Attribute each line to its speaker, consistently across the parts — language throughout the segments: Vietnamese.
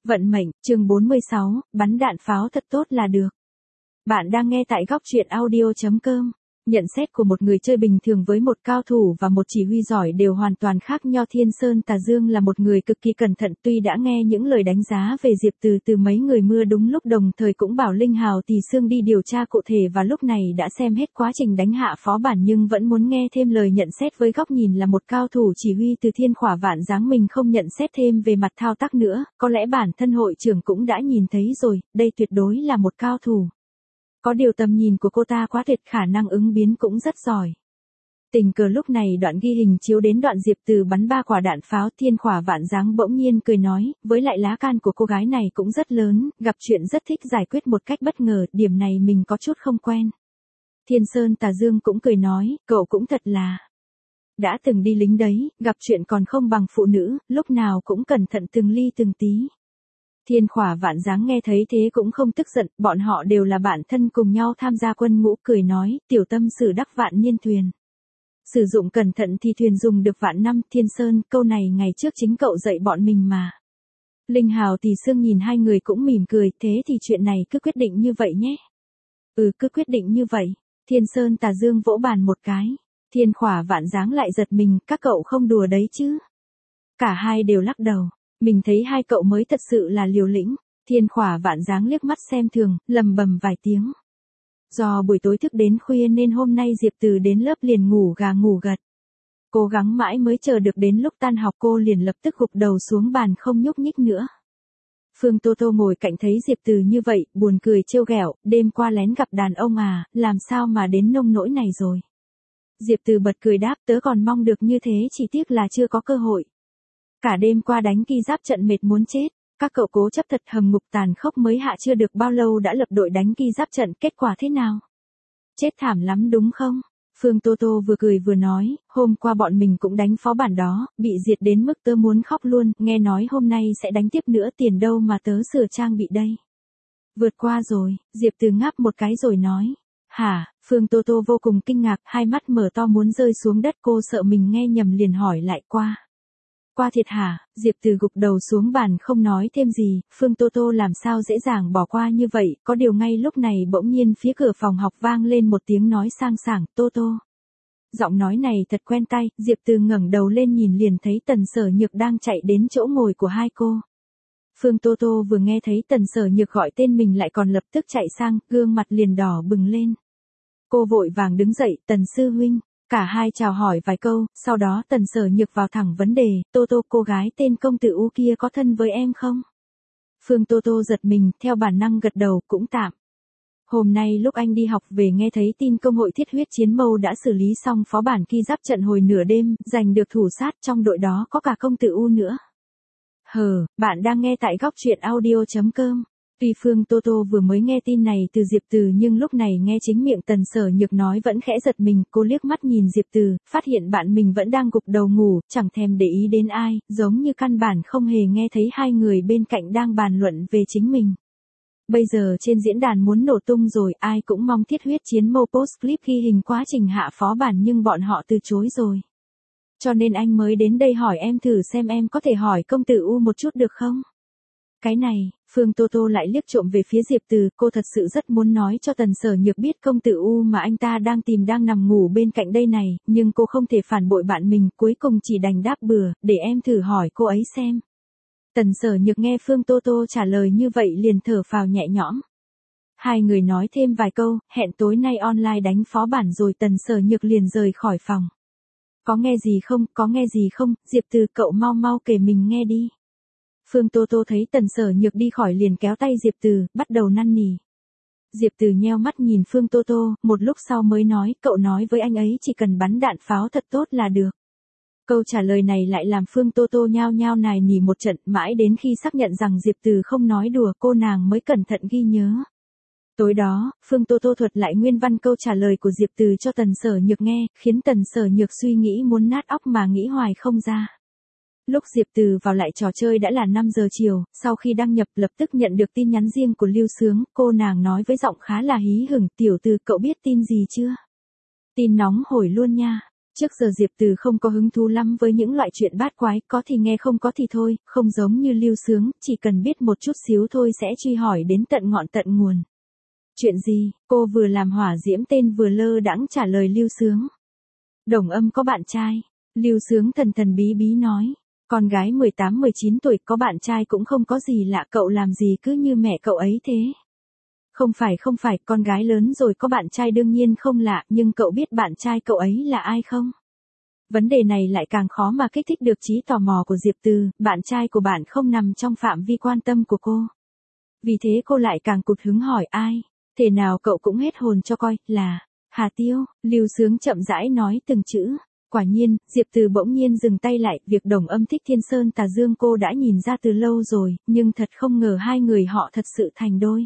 Speaker 1: Vận mệnh, chương 46, bắn đạn pháo thật tốt là được. Bạn đang nghe tại góc truyện audio.com. Nhận xét của một người chơi bình thường với một cao thủ và một chỉ huy giỏi đều hoàn toàn khác nhau. Thiên Sơn Tà Dương là một người cực kỳ cẩn thận, tuy đã nghe những lời đánh giá về Diệp Từ từ mấy người mưa đúng lúc, đồng thời cũng bảo Linh Hào Tỳ Xương đi điều tra cụ thể, và lúc này đã xem hết quá trình đánh hạ phó bản nhưng vẫn muốn nghe thêm lời nhận xét với góc nhìn là một cao thủ chỉ huy từ Thiên Khỏa Vạn Giáng. Mình không nhận xét thêm về mặt thao tác nữa, có lẽ bản thân hội trưởng cũng đã nhìn thấy rồi, đây tuyệt đối là một cao thủ. Có điều tầm nhìn của cô ta quá tuyệt, khả năng ứng biến cũng rất giỏi. Tình cờ lúc này đoạn ghi hình chiếu đến đoạn Diệp Từ bắn 3 quả đạn pháo. Thiên Khỏa Vạn Giáng bỗng nhiên cười nói, với lại lá gan của cô gái này cũng rất lớn, gặp chuyện rất thích giải quyết một cách bất ngờ, điểm này mình có chút không quen. Thiên Sơn Tà Dương cũng cười nói, cậu cũng thật là đã từng đi lính đấy, gặp chuyện còn không bằng phụ nữ, lúc nào cũng cẩn thận từng ly từng tí. Thiên Khỏa Vạn Giáng nghe thấy thế cũng không tức giận, bọn họ đều là bạn thân cùng nhau tham gia quân ngũ, cười nói, tiểu tâm sử đắc vạn niên thuyền. Sử dụng cẩn thận thì thuyền dùng được vạn năm. Thiên Sơn, câu này ngày trước chính cậu dạy bọn mình mà. Linh Hào Tỳ Xương nhìn hai người cũng mỉm cười, thế thì chuyện này cứ quyết định như vậy nhé. Cứ quyết định như vậy. Thiên Sơn Tà Dương vỗ bàn một cái. Thiên Khỏa Vạn Giáng lại giật mình, các cậu không đùa đấy chứ. Cả hai đều lắc đầu. Mình thấy hai cậu mới thật sự là liều lĩnh. Thiên Khỏa Vạn Giáng liếc mắt xem thường, lầm bầm vài tiếng. Do buổi tối thức đến khuya nên hôm nay Diệp Từ đến lớp liền ngủ gà ngủ gật. Cố gắng mãi mới chờ được đến lúc tan học, cô liền lập tức gục đầu xuống bàn không nhúc nhích nữa. Phương Tô Tô ngồi cạnh thấy Diệp Từ như vậy, buồn cười trêu ghẹo, đêm qua lén gặp đàn ông à, làm sao mà đến nông nỗi này rồi. Diệp Từ bật cười đáp, tớ còn mong được như thế, chỉ tiếc là chưa có cơ hội. Cả đêm qua đánh ki giáp trận mệt muốn chết, các cậu cố chấp thật, hầm ngục tàn khốc mới hạ chưa được bao lâu đã lập đội đánh ki giáp trận, kết quả thế nào? Chết thảm lắm đúng không? Phương Tô Tô vừa cười vừa nói, hôm qua bọn mình cũng đánh phó bản đó, bị diệt đến mức tớ muốn khóc luôn, nghe nói hôm nay sẽ đánh tiếp nữa, tiền đâu mà tớ sửa trang bị đây. Vượt qua rồi, Diệp Từ ngáp một cái rồi nói. Hả? Phương Tô Tô vô cùng kinh ngạc, hai mắt mở to muốn rơi xuống đất, cô sợ mình nghe nhầm liền hỏi lại qua thiệt hả? Diệp Từ gục đầu xuống bàn không nói thêm gì. Phương Tô Tô làm sao dễ dàng bỏ qua như vậy, có điều ngay lúc này bỗng nhiên phía cửa phòng học vang lên một tiếng nói sang sảng, Tô Tô. Giọng nói này thật quen tai, Diệp Từ ngẩng đầu lên nhìn liền thấy Tần Sở Nhược đang chạy đến chỗ ngồi của hai cô. Phương Tô Tô vừa nghe thấy Tần Sở Nhược gọi tên mình lại còn lập tức chạy sang, gương mặt liền đỏ bừng lên. Cô vội vàng đứng dậy, Tần sư huynh. Cả hai chào hỏi vài câu, sau đó Tần Sở Nhược vào thẳng vấn đề, Tô Tô, cô gái tên công tử U kia có thân với em không? Phương Tô Tô giật mình, theo bản năng gật đầu, cũng tạm. Hôm nay lúc anh đi học về nghe thấy tin công hội Thiết Huyết Chiến Mâu đã xử lý xong phó bản ki giáp trận hồi nửa đêm, giành được thủ sát, trong đội đó có cả công tử U nữa. Bạn đang nghe tại góc truyện audio.com. Tuy Phương Tô Tô vừa mới nghe tin này từ Diệp Từ nhưng lúc này nghe chính miệng Tần Sở Nhược nói vẫn khẽ giật mình, cô liếc mắt nhìn Diệp Từ, phát hiện bạn mình vẫn đang gục đầu ngủ, chẳng thèm để ý đến ai, giống như căn bản không hề nghe thấy hai người bên cạnh đang bàn luận về chính mình. Bây giờ trên diễn đàn muốn nổ tung rồi, ai cũng mong Thiết Huyết Chiến Mâu post clip ghi hình quá trình hạ phó bản nhưng bọn họ từ chối rồi. Cho nên anh mới đến đây hỏi em thử xem em có thể hỏi công tử U một chút được không? Cái này, Phương Tô Tô lại liếc trộm về phía Diệp Từ, cô thật sự rất muốn nói cho Tần Sở Nhược biết công tử U mà anh ta đang tìm đang nằm ngủ bên cạnh đây này, nhưng cô không thể phản bội bạn mình, cuối cùng chỉ đành đáp bừa, để em thử hỏi cô ấy xem. Tần Sở Nhược nghe Phương Tô Tô trả lời như vậy liền thở phào nhẹ nhõm. Hai người nói thêm vài câu, hẹn tối nay online đánh phó bản rồi Tần Sở Nhược liền rời khỏi phòng. Có nghe gì không, Diệp Từ cậu mau kể mình nghe đi. Phương Tô Tô thấy Tần Sở Nhược đi khỏi liền kéo tay Diệp Từ, bắt đầu năn nỉ. Diệp Từ nheo mắt nhìn Phương Tô Tô, một lúc sau mới nói, cậu nói với anh ấy chỉ cần bắn đạn pháo thật tốt là được. Câu trả lời này lại làm Phương Tô Tô nhao nhao nài nỉ một trận, mãi đến khi xác nhận rằng Diệp Từ không nói đùa cô nàng mới cẩn thận ghi nhớ. Tối đó, Phương Tô Tô thuật lại nguyên văn câu trả lời của Diệp Từ cho Tần Sở Nhược nghe, khiến Tần Sở Nhược suy nghĩ muốn nát óc mà nghĩ hoài không ra. Lúc Diệp Từ vào lại trò chơi đã là 5 giờ chiều, sau khi đăng nhập lập tức nhận được tin nhắn riêng của Lưu Sướng, cô nàng nói với giọng khá là hí hửng, tiểu Từ cậu biết tin gì chưa? Tin nóng hổi luôn nha. Trước giờ Diệp Từ không có hứng thú lắm với những loại chuyện bát quái, có thì nghe không có thì thôi, không giống như Lưu Sướng, chỉ cần biết một chút xíu thôi sẽ truy hỏi đến tận ngọn tận nguồn. Chuyện gì? Cô vừa làm hỏa diễm tên vừa lơ đãng trả lời Lưu Sướng. Đồng Âm có bạn trai. Lưu Sướng thần thần bí bí nói. Con gái 18-19 tuổi có bạn trai cũng không có gì lạ, cậu làm gì cứ như mẹ cậu ấy thế. Không phải, con gái lớn rồi có bạn trai đương nhiên không lạ, nhưng cậu biết bạn trai cậu ấy là ai không? Vấn đề này lại càng khó mà kích thích được trí tò mò của Diệp Từ, bạn trai của bạn không nằm trong phạm vi quan tâm của cô. Vì thế cô lại càng cụt hứng hỏi ai, thể nào cậu cũng hết hồn cho coi, là Hà Tiêu. Lưu Sướng chậm rãi nói từng chữ. Quả nhiên, Diệp Từ bỗng nhiên dừng tay lại, việc Đồng Âm thích Thiên Sơn Tà Dương cô đã nhìn ra từ lâu rồi, nhưng thật không ngờ hai người họ thật sự thành đôi.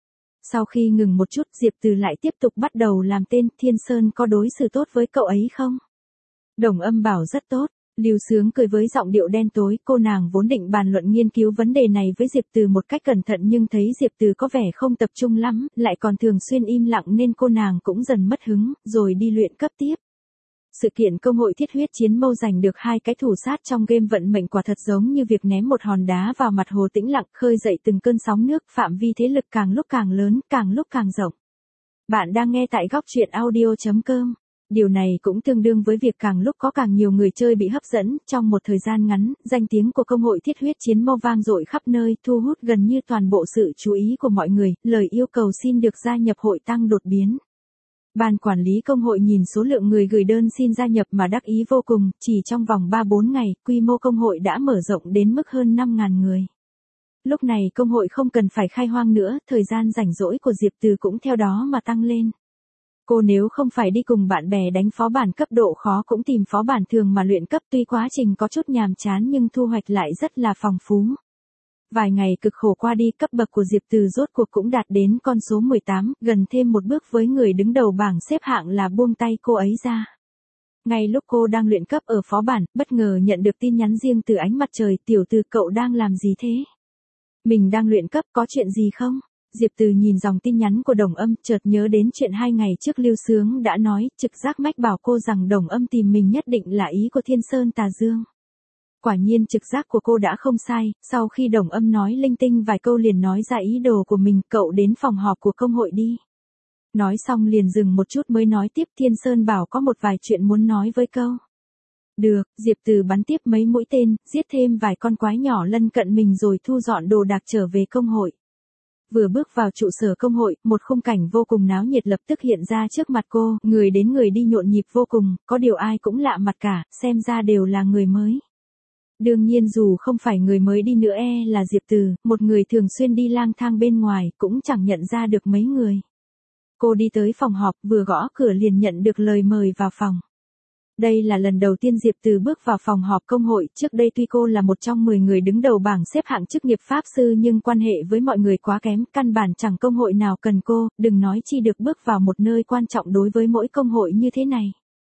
Speaker 1: Sau khi ngừng một chút, Diệp Từ lại tiếp tục bắt đầu làm tên. Thiên Sơn có đối xử tốt với cậu ấy không? Đồng Âm bảo rất tốt. Lưu Sướng cười với giọng điệu đen tối, cô nàng vốn định bàn luận nghiên cứu vấn đề này với Diệp Từ một cách cẩn thận nhưng thấy Diệp Từ có vẻ không tập trung lắm, lại còn thường xuyên im lặng nên cô nàng cũng dần mất hứng, rồi đi luyện cấp tiếp. Sự kiện công hội thiết huyết chiến mâu giành được 2 cái thủ sát trong game vận mệnh quả thật giống như việc ném một hòn đá vào mặt hồ tĩnh lặng, khơi dậy từng cơn sóng nước, phạm vi thế lực càng lúc càng lớn, càng lúc càng rộng. Bạn đang nghe tại góc truyện audio.com. Điều này cũng tương đương với việc càng lúc có càng nhiều người chơi bị hấp dẫn. Trong một thời gian ngắn, danh tiếng của công hội thiết huyết chiến mâu vang dội khắp nơi, thu hút gần như toàn bộ sự chú ý của mọi người, lời yêu cầu xin được gia nhập hội tăng đột biến. Ban quản lý công hội nhìn số lượng người gửi đơn xin gia nhập mà đắc ý vô cùng, chỉ trong vòng 3-4 ngày, quy mô công hội đã mở rộng đến mức hơn 5.000 người. Lúc này công hội không cần phải khai hoang nữa, thời gian rảnh rỗi của Diệp Từ cũng theo đó mà tăng lên. Cô nếu không phải đi cùng bạn bè đánh phó bản cấp độ khó cũng tìm phó bản thường mà luyện cấp, tuy quá trình có chút nhàm chán nhưng thu hoạch lại rất là phong phú. Vài ngày cực khổ qua đi, cấp bậc của Diệp Từ rốt cuộc cũng đạt đến con số 18, gần thêm một bước với người đứng đầu bảng xếp hạng là buông tay cô ấy ra. Ngay lúc cô đang luyện cấp ở phó bản, bất ngờ nhận được tin nhắn riêng từ Ánh Mặt Trời, tiểu Từ cậu đang làm gì thế? Mình đang luyện cấp, có chuyện gì không? Diệp Từ nhìn dòng tin nhắn của Đồng Âm, chợt nhớ đến chuyện 2 ngày trước Lưu Sướng đã nói, trực giác mách bảo cô rằng Đồng Âm tìm mình nhất định là ý của Thiên Sơn Tà Dương. Quả nhiên trực giác của cô đã không sai, sau khi Đồng Âm nói linh tinh vài câu liền nói ra ý đồ của mình, cậu đến phòng họp của công hội đi. Nói xong liền dừng một chút mới nói tiếp, Thiên Sơn bảo có một vài chuyện muốn nói với câu. Được, Diệp Từ bắn tiếp mấy mũi tên, giết thêm vài con quái nhỏ lân cận mình rồi thu dọn đồ đạc trở về công hội. Vừa bước vào trụ sở công hội, một khung cảnh vô cùng náo nhiệt lập tức hiện ra trước mặt cô, người đến người đi nhộn nhịp vô cùng, có điều ai cũng lạ mặt cả, xem ra đều là người mới. Đương nhiên dù không phải người mới đi nữa là Diệp Từ, một người thường xuyên đi lang thang bên ngoài, cũng chẳng nhận ra được mấy người. Cô đi tới phòng họp, vừa gõ cửa liền nhận được lời mời vào phòng. Đây là lần đầu tiên Diệp Từ bước vào phòng họp công hội, trước đây tuy cô là một trong 10 người đứng đầu bảng xếp hạng chức nghiệp pháp sư nhưng quan hệ với mọi người quá kém, căn bản chẳng công hội nào cần cô, đừng nói chi được bước vào một nơi quan trọng đối với mỗi công hội như thế này.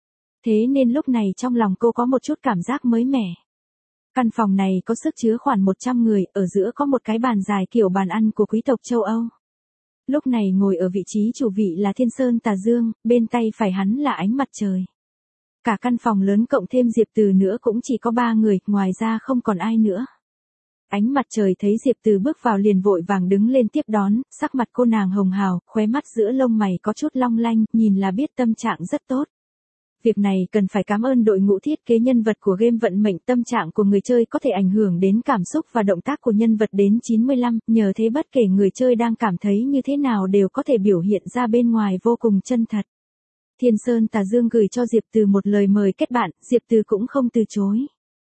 Speaker 1: Thế nên lúc này trong lòng cô có một chút cảm giác mới mẻ. Căn phòng này có sức chứa khoảng 100 người, ở giữa có một cái bàn dài kiểu bàn ăn của quý tộc châu Âu. Lúc này ngồi ở vị trí chủ vị là Thiên Sơn Tà Dương, bên tay phải hắn là Ánh Mặt Trời. Cả căn phòng lớn cộng thêm Diệp Từ nữa cũng chỉ có 3 người, ngoài ra không còn ai nữa. Ánh Mặt Trời thấy Diệp Từ bước vào liền vội vàng đứng lên tiếp đón, sắc mặt cô nàng hồng hào, khóe mắt giữa lông mày có chút long lanh, nhìn là biết tâm trạng rất tốt. Việc này cần phải cảm ơn đội ngũ thiết kế nhân vật của game vận mệnh, tâm trạng của người chơi có thể ảnh hưởng đến cảm xúc và động tác của nhân vật đến 95, nhờ thế bất kể người chơi đang cảm thấy như thế nào đều có thể biểu hiện ra bên ngoài vô cùng chân thật. Thiên Sơn Tà Dương gửi cho Diệp Từ một lời mời kết bạn, Diệp Từ cũng không từ chối.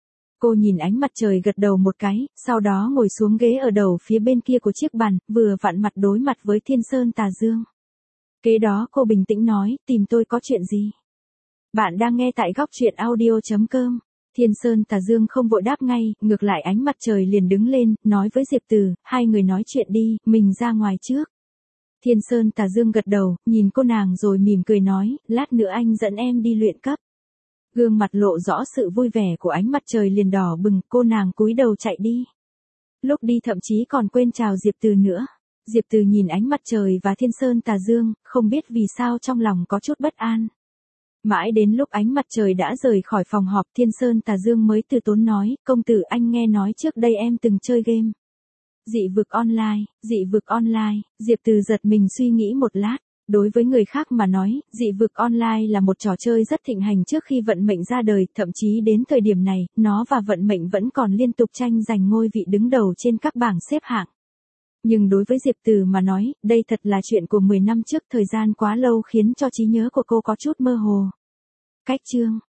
Speaker 1: Cô nhìn Ánh Mặt Trời gật đầu một cái, sau đó ngồi xuống ghế ở đầu phía bên kia của chiếc bàn, vừa vặn mặt đối mặt với Thiên Sơn Tà Dương. Kế đó cô bình tĩnh nói, tìm tôi có chuyện gì? Bạn đang nghe tại góc truyện audio.com. Thiên Sơn Tà Dương không vội đáp ngay, ngược lại Ánh Mặt Trời liền đứng lên, nói với Diệp Từ, hai người nói chuyện đi, mình ra ngoài trước. Thiên Sơn Tà Dương gật đầu, nhìn cô nàng rồi mỉm cười nói, lát nữa anh dẫn em đi luyện cấp. Gương mặt lộ rõ sự vui vẻ của Ánh Mặt Trời liền đỏ bừng, cô nàng cúi đầu chạy đi. Lúc đi thậm chí còn quên chào Diệp Từ nữa. Diệp Từ nhìn Ánh Mặt Trời và Thiên Sơn Tà Dương, không biết vì sao trong lòng có chút bất an. Mãi đến lúc ánh mặt trời đã rời khỏi phòng họp, Thiên Sơn Tà Dương mới từ tốn nói, công tử anh nghe nói trước đây em từng chơi game. Dị vực online, Diệp Từ giật mình suy nghĩ một lát. Đối với người khác mà nói, dị vực online là một trò chơi rất thịnh hành trước khi vận mệnh ra đời, thậm chí đến thời điểm này, nó và vận mệnh vẫn còn liên tục tranh giành ngôi vị đứng đầu trên các bảng xếp hạng. Nhưng đối với Diệp Từ mà nói, đây thật là chuyện của 10 năm trước, thời gian quá lâu khiến cho trí nhớ của cô có chút mơ hồ. Cách chương